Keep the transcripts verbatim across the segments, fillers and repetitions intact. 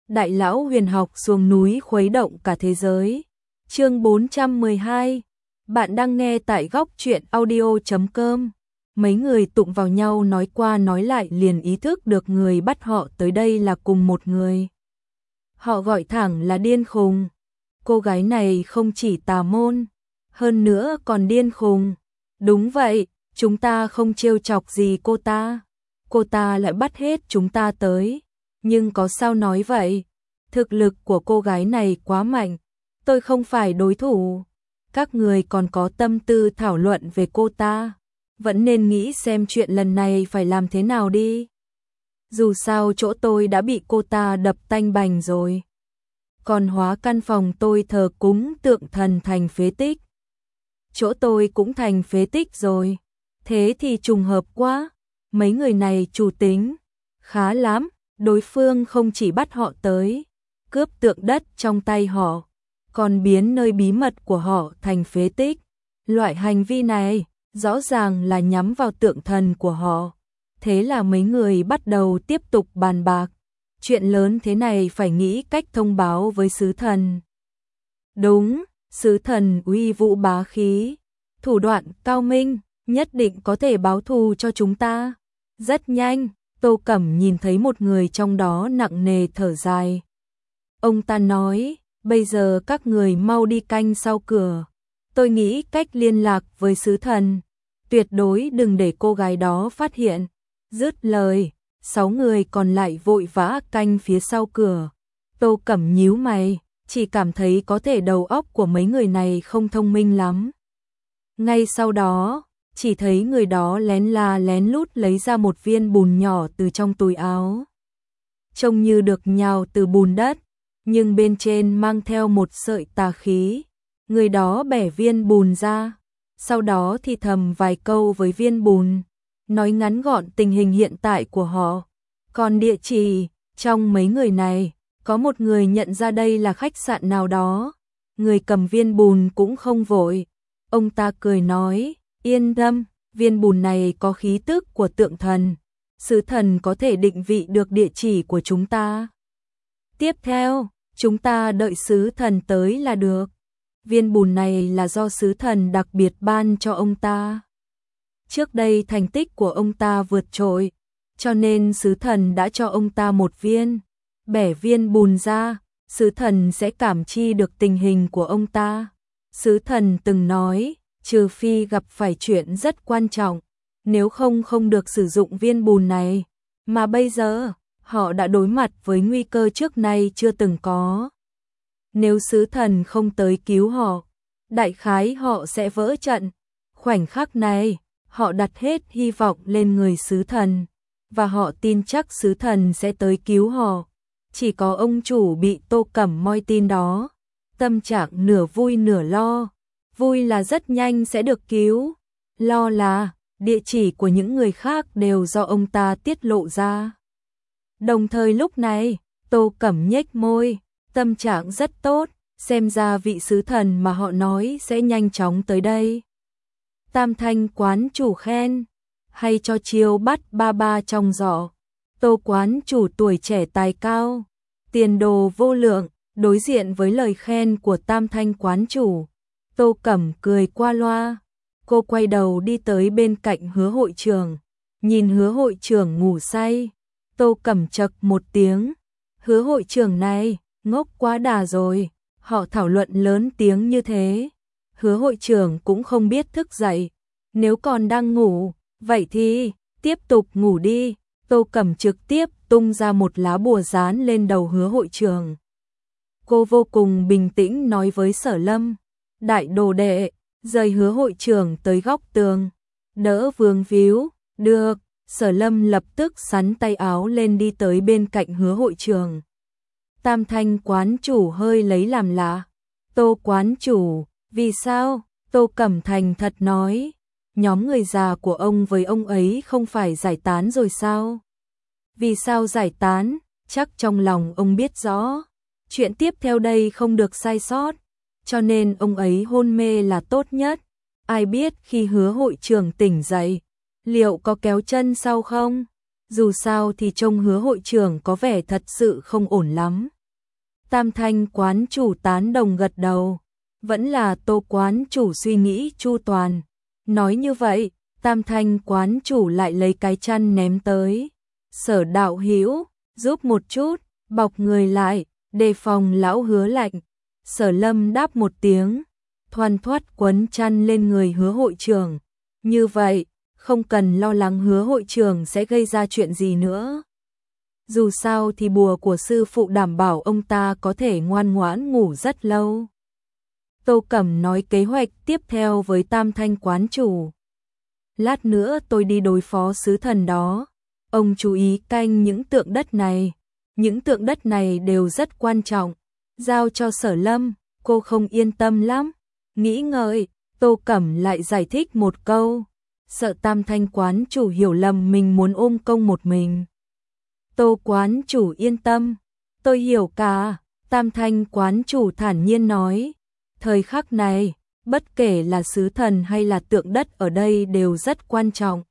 Đại lão huyền học xuống núi khuấy động cả thế giới. Chương bốn trăm mười hai. Bạn đang nghe tại góc truyện audio chấm com. Mấy người tụng vào nhau nói qua nói lại liền ý thức được người bắt họ tới đây là cùng một người. Họ gọi thẳng là điên khùng. Cô gái này không chỉ tà môn, hơn nữa còn điên khùng. Đúng vậy, chúng ta không trêu chọc gì cô ta. Cô ta lại bắt hết chúng ta tới. Nhưng có sao nói vậy? Thực lực của cô gái này quá mạnh. Tôi không phải đối thủ. Các người còn có tâm tư thảo luận về cô ta. Vẫn nên nghĩ xem chuyện lần này phải làm thế nào đi. Dù sao chỗ tôi đã bị cô ta đập tanh bành rồi. Còn hóa căn phòng tôi thờ cúng tượng thần thành phế tích. Chỗ tôi cũng thành phế tích rồi. Thế thì trùng hợp quá. Mấy người này chủ tính khá lắm. Đối phương không chỉ bắt họ tới, cướp tượng đất trong tay họ, còn biến nơi bí mật của họ thành phế tích. Loại hành vi này rõ ràng là nhắm vào tượng thần của họ. Thế là mấy người bắt đầu tiếp tục bàn bạc. Chuyện lớn thế này phải nghĩ cách thông báo với sứ thần. Đúng, sứ thần uy vũ bá khí, thủ đoạn cao minh, nhất định có thể báo thù cho chúng ta. Rất nhanh, Tô Cẩm nhìn thấy một người trong đó nặng nề thở dài. Ông ta nói, bây giờ các người mau đi canh sau cửa. Tôi nghĩ cách liên lạc với sứ thần. Tuyệt đối đừng để cô gái đó phát hiện. Dứt lời, sáu người còn lại vội vã canh phía sau cửa. Tô Cẩm nhíu mày, chỉ cảm thấy có thể đầu óc của mấy người này không thông minh lắm. Ngay sau đó, chỉ thấy người đó lén la lén lút lấy ra một viên bùn nhỏ từ trong túi áo. Trông như được nhào từ bùn đất, nhưng bên trên mang theo một sợi tà khí. Người đó bẻ viên bùn ra, sau đó thì thầm vài câu với viên bùn, nói ngắn gọn tình hình hiện tại của họ. Còn địa chỉ, trong mấy người này, có một người nhận ra đây là khách sạn nào đó. Người cầm viên bùn cũng không vội. Ông ta cười nói, yên tâm, viên bùn này có khí tức của tượng thần. Sứ thần có thể định vị được địa chỉ của chúng ta. Tiếp theo, chúng ta đợi sứ thần tới là được. Viên bùn này là do sứ thần đặc biệt ban cho ông ta. Trước đây thành tích của ông ta vượt trội, cho nên sứ thần đã cho ông ta một viên. Bẻ viên bùn ra, sứ thần sẽ cảm chi được tình hình của ông ta. Sứ thần từng nói, trừ phi gặp phải chuyện rất quan trọng, nếu không không được sử dụng viên bùn này. Mà bây giờ, họ đã đối mặt với nguy cơ trước nay chưa từng có. Nếu sứ thần không tới cứu họ, đại khái họ sẽ vỡ trận. Khoảnh khắc này, họ đặt hết hy vọng lên người sứ thần, và họ tin chắc sứ thần sẽ tới cứu họ. Chỉ có ông chủ bị Tô Cẩm moi tin đó, tâm trạng nửa vui nửa lo. Vui là rất nhanh sẽ được cứu, lo là địa chỉ của những người khác đều do ông ta tiết lộ ra. Đồng thời lúc này, Tô Cẩm nhếch môi, tâm trạng rất tốt, xem ra vị sứ thần mà họ nói sẽ nhanh chóng tới đây. Tam Thanh quán chủ khen, hay cho chiêu bắt ba ba trong giỏ. Tô quán chủ tuổi trẻ tài cao, tiền đồ vô lượng, đối diện với lời khen của Tam Thanh quán chủ. Tô Cẩm cười qua loa, cô quay đầu đi tới bên cạnh Hứa hội trưởng, nhìn Hứa hội trưởng ngủ say. Tô Cẩm chậc một tiếng, Hứa hội trưởng này, ngốc quá đà rồi, họ thảo luận lớn tiếng như thế. Hứa hội trưởng cũng không biết thức dậy, nếu còn đang ngủ, vậy thì tiếp tục ngủ đi. Tô Cẩm trực tiếp tung ra một lá bùa dán lên đầu Hứa hội trưởng. Cô vô cùng bình tĩnh nói với Sở Lâm, đại đồ đệ, rời Hứa hội trưởng tới góc tường, đỡ vương víu. Được. Sở Lâm lập tức xắn tay áo lên đi tới bên cạnh Hứa hội trưởng. Tam Thanh quán chủ hơi lấy làm lạ. Tô quán chủ, vì sao? Tô Cẩm thành thật nói, nhóm người già của ông với ông ấy không phải giải tán rồi sao? Vì sao giải tán? Chắc trong lòng ông biết rõ, chuyện tiếp theo đây không được sai sót, cho nên ông ấy hôn mê là tốt nhất. Ai biết khi Hứa hội trưởng tỉnh dậy, liệu có kéo chân sau không? Dù sao thì trông Hứa hội trưởng có vẻ thật sự không ổn lắm. Tam Thanh quán chủ tán đồng gật đầu. Vẫn là Tô quán chủ suy nghĩ chu toàn. Nói như vậy, Tam Thanh quán chủ lại lấy cái chăn ném tới. Sở đạo hữu, giúp một chút, bọc người lại, đề phòng lão Hứa lạnh. Sở Lâm đáp một tiếng, thoăn thoắt quấn chăn lên người Hứa hội trưởng. Như vậy, không cần lo lắng Hứa hội trưởng sẽ gây ra chuyện gì nữa. Dù sao thì bùa của sư phụ đảm bảo ông ta có thể ngoan ngoãn ngủ rất lâu. Tô Cẩm nói kế hoạch tiếp theo với Tam Thanh quán chủ. Lát nữa tôi đi đối phó sứ thần đó. Ông chú ý canh những tượng đất này. Những tượng đất này đều rất quan trọng. Giao cho Sở Lâm, cô không yên tâm lắm. Nghĩ ngợi, Tô Cẩm lại giải thích một câu. Sợ Tam Thanh quán chủ hiểu lầm mình muốn ôm công một mình. Tô quán chủ yên tâm. Tôi hiểu cả. Tam Thanh quán chủ thản nhiên nói. Thời khắc này, bất kể là sứ thần hay là tượng đất ở đây đều rất quan trọng.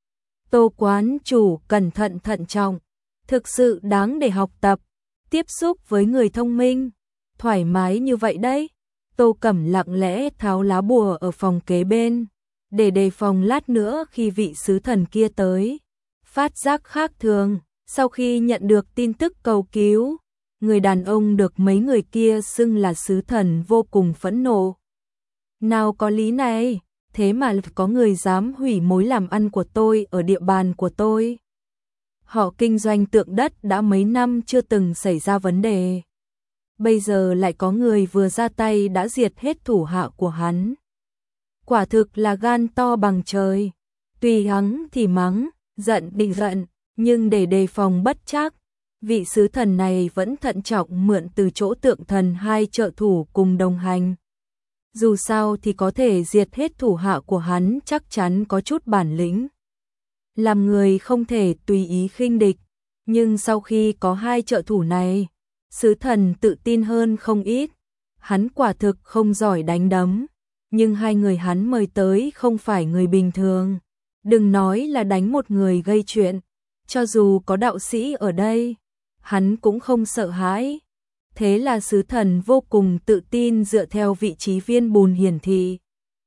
Tô quán chủ cẩn thận thận trọng, thực sự đáng để học tập, tiếp xúc với người thông minh, thoải mái như vậy đấy. Tô Cẩm lặng lẽ tháo lá bùa ở phòng kế bên, để đề phòng lát nữa khi vị sứ thần kia tới. Phát giác khác thường, sau khi nhận được tin tức cầu cứu, người đàn ông được mấy người kia xưng là sứ thần vô cùng phẫn nộ. Nào có lý này, thế mà có người dám hủy mối làm ăn của tôi ở địa bàn của tôi. Họ kinh doanh tượng đất đã mấy năm chưa từng xảy ra vấn đề. Bây giờ lại có người vừa ra tay đã diệt hết thủ hạ của hắn. Quả thực là gan to bằng trời. Tùy hắn thì mắng, giận định giận, nhưng để đề phòng bất trắc, vị sứ thần này vẫn thận trọng mượn từ chỗ tượng thần hai trợ thủ cùng đồng hành. Dù sao thì có thể diệt hết thủ hạ của hắn chắc chắn có chút bản lĩnh. Làm người không thể tùy ý khinh địch, nhưng sau khi có hai trợ thủ này, sứ thần tự tin hơn không ít. Hắn quả thực không giỏi đánh đấm, nhưng hai người hắn mời tới không phải người bình thường. Đừng nói là đánh một người gây chuyện, cho dù có đạo sĩ ở đây, hắn cũng không sợ hãi. Thế là sứ thần vô cùng tự tin dựa theo vị trí viên bùn hiển thị.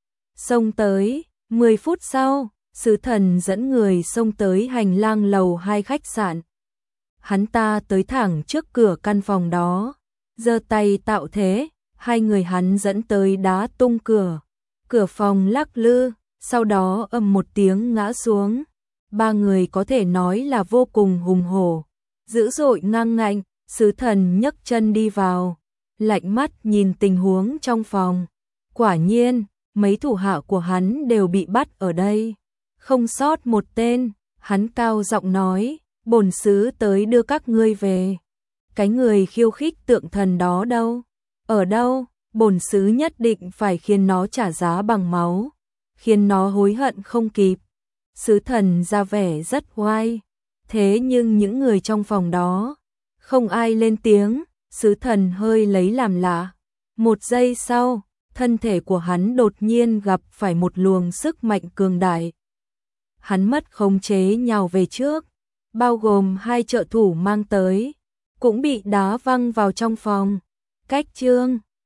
Xông tới, mười phút sau, sứ thần dẫn người xông tới hành lang lầu hai khách sạn. Hắn ta tới thẳng trước cửa căn phòng đó, giơ tay tạo thế, hai người hắn dẫn tới đá tung cửa. Cửa phòng lắc lư, sau đó ầm một tiếng ngã xuống. Ba người có thể nói là vô cùng hùng hổ, dữ dội ngang ngạnh. Sứ thần nhấc chân đi vào, lạnh mắt nhìn tình huống trong phòng. Quả nhiên, mấy thủ hạ của hắn đều bị bắt ở đây, không sót một tên. Hắn cao giọng nói, bổn sứ tới đưa các ngươi về. Cái người khiêu khích tượng thần đó đâu? Ở đâu? Bổn sứ nhất định phải khiến nó trả giá bằng máu, khiến nó hối hận không kịp. Sứ thần ra vẻ rất oai, thế nhưng những người trong phòng đó không ai lên tiếng. Sứ thần hơi lấy làm lạ. Một giây sau, thân thể của hắn đột nhiên gặp phải một luồng sức mạnh cường đại. Hắn mất khống chế nhào về trước, bao gồm hai trợ thủ mang tới, cũng bị đá văng vào trong phòng. Cách chương